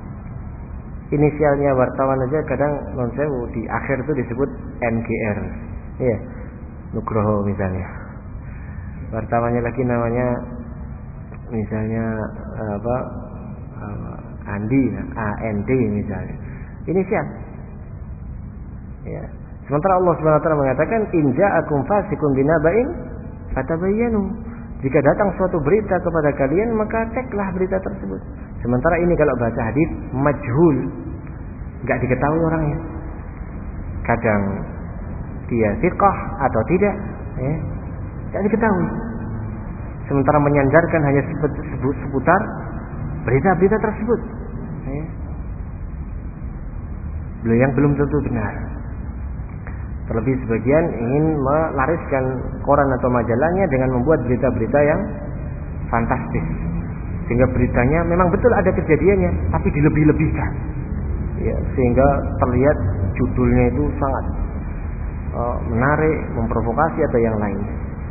Inisialnya wartawan aja kadang non sewu di akhir itu disebut N G R, iya, Nugroho misalnya. Wartawannya lagi namanya misalnya apa, Andi, A N D misalnya, inisial, ya. Sementara Allah Subhanahu wa taala mengatakan in ja'akum fasiqun binaba'in fatabayyanu. Jika datang suatu berita kepada kalian maka ceklah berita tersebut. Sementara ini kalau baca hadis majhul, enggak diketahui orangnya. Kadang dia thiqah atau tidak, ya. Enggak diketahui. Sementara menyandarkan hanya seputar berita-berita tersebut, ya. Belum yang belum tentu benar. Terlebih sebagian ingin melariskan koran atau majalahnya dengan membuat berita-berita yang fantastis, sehingga beritanya memang betul ada kejadiannya tapi dilebih-lebihkan, ya, sehingga terlihat judulnya itu sangat uh, menarik, memprovokasi atau yang lain.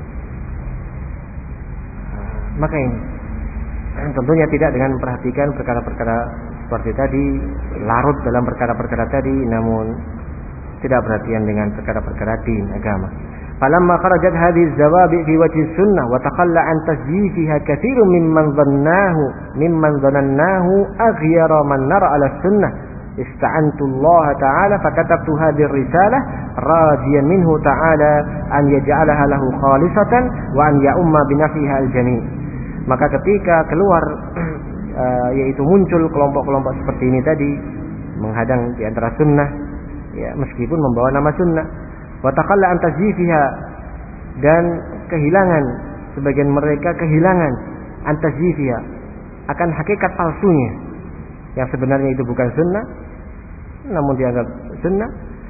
uh, Maka ini tentunya tidak dengan memperhatikan perkara-perkara seperti tadi, larut dalam perkara-perkara tadi, namun tidak perhatian dengan perkara-perkara din agama. Falamma kharajat hadhihi az-zawabi fi wajhi sunnah wa taqalla an tasjifiha katsirun mimman dhannahu mimman dhanannahu aghyara man nara ala sunnah ista'antu Allah ta'ala fakatabtu hadhihi ar-risalah rajiyan minhu ta'ala an yaj'alaha lahu khalisatan wa an ya'umma binafiha al-jami'. Maka ketika keluar uh, yaitu muncul kelompok-kelompok seperti ini tadi menghadang di antara sunnah, ya, meskipun membawa nama sunnah, wa taqalla an tazyifiha, dan kehilangan sebagian mereka kehilangan an tazyifiha akan hakikat palsunya yang sebenarnya itu bukan sunnah namun dianggap sunnah.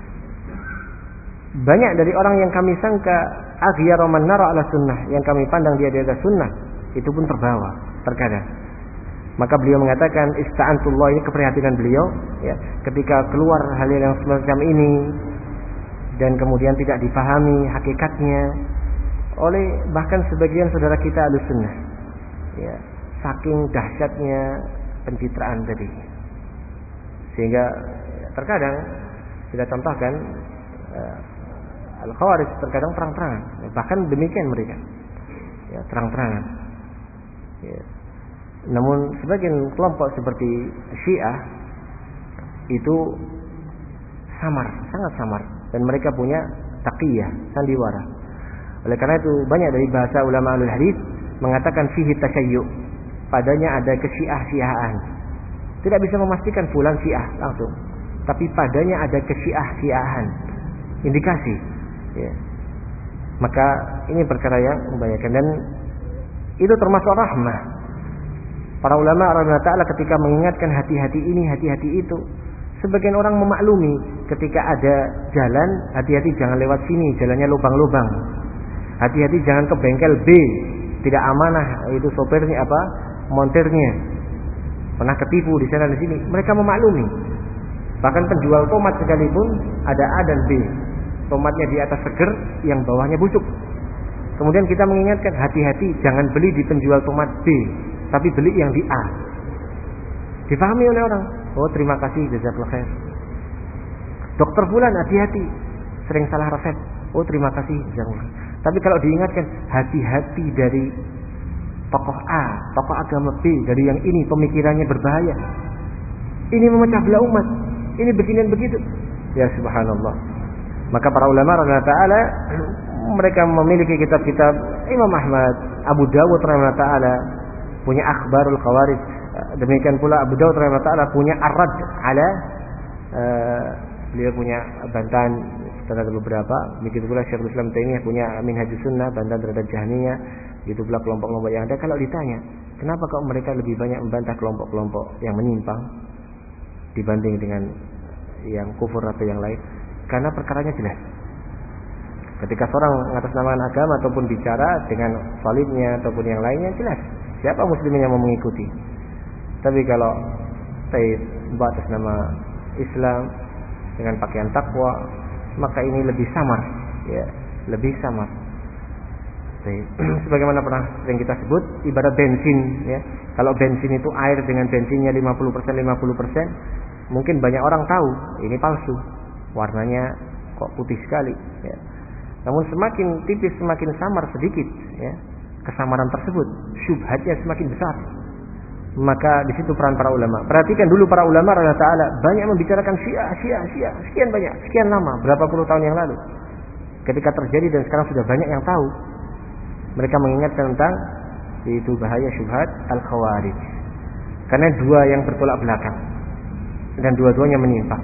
Banyak dari orang yang kami sangka aghyara man nara ala sunnah, yang kami pandang dia di atas sunnah, itu pun terbawa terkadang. Maka beliau mengatakan ista'antullah, ini keprihatinan beliau, ya, ketika keluar hal yang semacam ini dan kemudian tidak dipahami hakikatnya oleh bahkan sebagian saudara kita Ahlussunnah, ya, saking dahsyatnya pencitraan tadi, sehingga ya, terkadang kita contohkan uh, Al-Khawarij terkadang terang-terangan, ya, bahkan demikian mereka, ya, terang-terangan, ya. Namun sebagian kelompok seperti Syiah itu samar, sangat samar, dan mereka punya taqiyah, sandiwara. Oleh karena itu banyak dari bahasa ulama alul hadis mengatakan fihi tasyayyu, padanya ada kesyiah-syiahan. Tidak bisa memastikan fulan syiah langsung, tapi padanya ada kesyiah-syiahan, indikasi. Ya. Maka ini perkara yang membahayakan dan itu termasuk rahmah. Para ulama rahimahullah ta'ala ketika mengingatkan hati-hati ini, hati-hati itu. Sebagian orang memaklumi ketika ada jalan, hati-hati jangan lewat sini, jalannya lubang-lubang. Hati-hati jangan ke bengkel B, tidak amanah, itu sopirnya apa? Montirnya. Pernah ketipu di sana di sini. Mereka memaklumi. Bahkan penjual tomat sekalipun ada A dan B. Tomatnya di atas seger, yang bawahnya busuk. Kemudian kita mengingatkan hati-hati jangan beli di penjual tomat B, tapi beli yang di A. Difahami oleh orang. Oh terima kasih, jazakallahu khair. Dokter fulan hati-hati, sering salah resep. Oh terima kasih, jazakallahu. Tapi kalau diingatkan hati-hati dari tokoh A, tokoh agama B, dari yang ini pemikirannya berbahaya. Ini memecah belah umat. Ini begini dan begitu. Ya subhanallah. Maka para ulama radhiyallahu ta'ala mereka memiliki kitab-kitab. Imam Ahmad, Abu Dawud radhiyallahu ta'ala punya Akhbarul Khawarij. Demikian pula Abu Dawud radhiyallahu ta'ala punya Ar-Rad ala uh, beliau punya bantahan terhadap beberapa. Begitu pula Syekhul Islam Taimiyah punya Minhajus Sunnah, bantahan terhadap Jahmiyah. Begitu pula kelompok-kelompok yang ada. Kalau ditanya, kenapa kok mereka lebih banyak membantah kelompok-kelompok yang menyimpang dibanding dengan yang kufur atau yang lain? Karena perkaranya jelas. Ketika seorang mengatasnamakan agama ataupun bicara dengan salibnya ataupun yang lainnya, jelas siapa muslimin yang mau mengikuti. Tapi kalau taib atas nama Islam dengan pakaian takwa, maka ini lebih samar, ya, lebih samar. Taib. Sebagaimana pernah sering kita sebut, ibarat bensin, ya. Kalau bensin itu air dengan bensinnya lima puluh persen lima puluh persen, mungkin banyak orang tahu ini palsu. Warnanya kok putih sekali, ya. Namun semakin tipis semakin samar sedikit, ya. Kesamaran tersebut syubhatnya semakin besar. Maka di situ peran para ulama. Perhatikan dulu para ulama radhiyallahu ta'ala banyak membicarakan Syiah, Syiah, Syiah, sekian banyak, sekian lama, berapa puluh tahun yang lalu. Ketika terjadi dan sekarang sudah banyak yang tahu, mereka mengingatkan tentang itu bahaya syubhat al-Khawarij. Karena dua yang bertolak belakang dan dua-duanya menyimpang,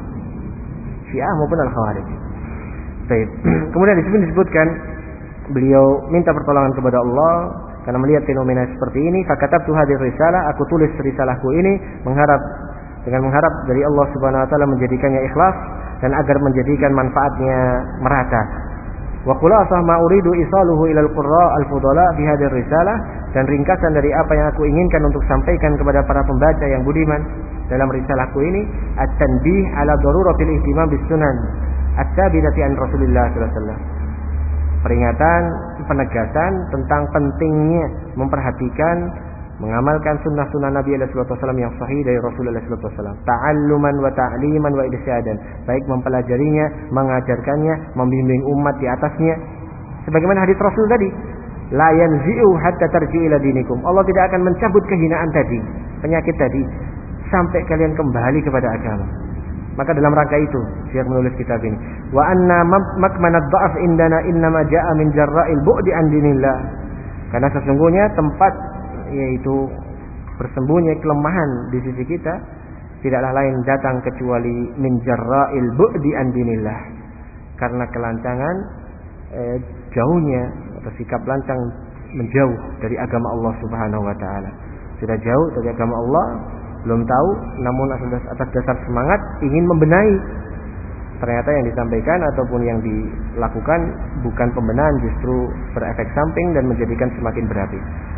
Syiah maupun al-Khawarij. Baik. Kemudian di sini disebutkan beliau minta pertolongan kepada Allah karena melihat fenomena seperti ini. Fakatabtu hadhihi risalah, aku tulis risalahku ini mengharap dengan mengharap dari Allah Subhanahu wa taala menjadikannya ikhlas dan agar menjadikan manfaatnya merata. Wa khulasah ma uridu isaluhu ila al-qurra al-fudala fi hadhihi risalah, dan ringkasan dari apa yang aku inginkan untuk sampaikan kepada para pembaca yang budiman dalam risalahku ini, at-tanbih ala daruratil ihtimam bis sunan at-thabitati an Rasulillah sallallahu alaihi wasallam. Peringatan, penegasan tentang pentingnya memperhatikan, mengamalkan sunnah-sunnah Nabi sallallahu alaihi wasallam yang sahih dari Rasulullah sallallahu alaihi wasallam. Ta'alluman wa ta'liman wa irsyadan, baik mempelajarinya, mengajarkannya, membimbing umat di atasnya. Sebagaimana hadis Rasul tadi, la yanzi'u hatta tarji'u ila dinikum. Allah tidak akan mencabut kehinaan tadi, penyakit tadi, sampai kalian kembali kepada agama. Maka dalam rangka itu Syekh menulis kitab ini. Wa anna makmanad dha'af indana innama ja'a min jarra'il bu'di an dinillah. Karena sesungguhnya tempat yaitu bersembunyi kelemahan di sisi kita tidaklah lain datang kecuali min jarra'il bu'di an dinillah. Karena kelancangan eh, jauhnya atau sikap lancang menjauh dari agama Allah Subhanahu wa taala. Sudah jauh dari agama Allah, belum tahu, namun atas, atas dasar semangat ingin membenahi. Ternyata yang disampaikan ataupun yang dilakukan bukan pembenahan, justru berefek samping dan menjadikan semakin berapi.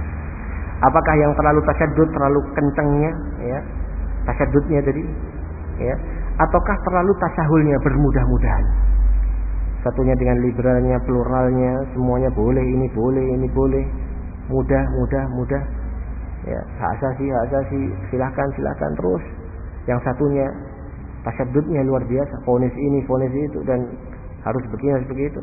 Apakah yang terlalu tasyaddud, terlalu kencangnya, ya, tasyaddudnya tadi, ya, ataukah terlalu tasahulnya, bermudah-mudahan? Satunya dengan liberalnya, pluralnya, semuanya boleh, ini boleh, ini boleh, mudah, mudah, mudah. Ya, hak asasi, hak asasi, silahkan, silahkan terus. Yang satunya tasyaddudnya luar biasa, vonis ini, vonis itu, dan harus begini, harus begitu.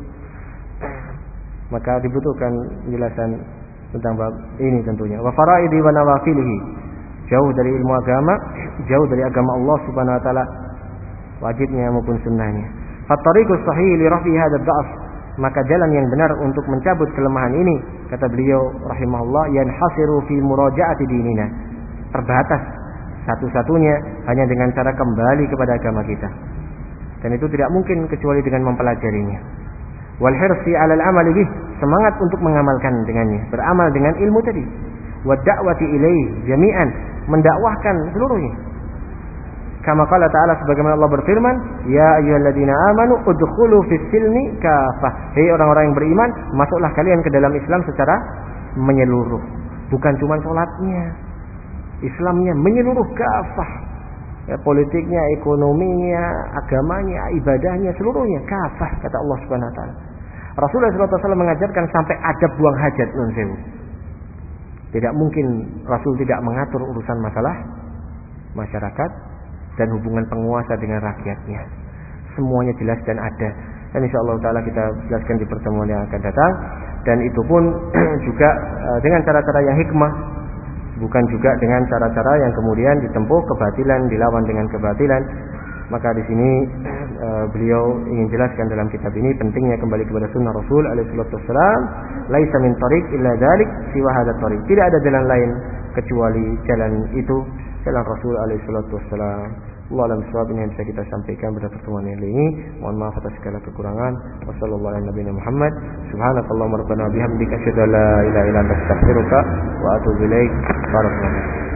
Maka dibutuhkan penjelasan tentang bab ini tentunya. Wa faraidi wa nawafilihi, jauh dari ilmu agama, jauh dari agama Allah Subhanahu wa taala, wajibnya maupun sunnahnya. Fattariqus sahih li rafi hadzal dha'f, maka jalan yang benar untuk mencabut kelemahan ini, kata beliau rahimahullah, yanhasiru fi muraja'ati dinina, terbatas satu-satunya hanya dengan cara kembali kepada agama kita, dan itu tidak mungkin kecuali dengan mempelajarinya. Wal hirsi 'alal 'amali bih, semangat untuk mengamalkan dengannya, beramal dengan ilmu tadi. Wa da'wati ilaihi jami'an, mendakwahkan seluruhnya. Kama qala ta'ala, sebagaimana Allah berfirman, ya ayyuhalladzina amanu udkhulu fis silmi kafah. Hei orang-orang yang beriman, masuklah kalian ke dalam Islam secara menyeluruh. Bukan cuma salatnya. Islamnya menyeluruh kafah. Ya, politiknya, ekonominya, agamanya, ibadahnya, seluruhnya kafah, kata Allah Subhanahu wa taala. Rasulullah shallallahu alaihi wasallam mengajarkan sampai adab buang hajat, nun sewu. Tidak mungkin Rasul tidak mengatur urusan masalah masyarakat dan hubungan penguasa dengan rakyatnya. Semuanya jelas dan ada. Dan insyaallah taala kita jelaskan di pertemuan yang akan datang. Dan itu pun juga dengan cara-cara yang hikmah, bukan juga dengan cara-cara yang kemudian ditempuh kebatilan, dilawan dengan kebatilan. Maka di sini uh, beliau ingin jelaskan dalam kitab ini pentingnya kembali kepada sunnah Rasul alaihi wasallam. Laisa min tariq illa dzalik siwa hadzal tariq. Tidak ada jalan lain kecuali jalan itu, jalan Rasul alaihi wasallam. Allah alam shawab, ini yang bisa kita sampaikan pada pertemuan ini. Mohon maaf atas segala kekurangan. Wassallallahu ala nabiyina Muhammad. Subhanakallahumma rabbana bihamdika asyhadu an la ilaha illa anta astaghfiruka wa atubu ilaik. Barakallahu.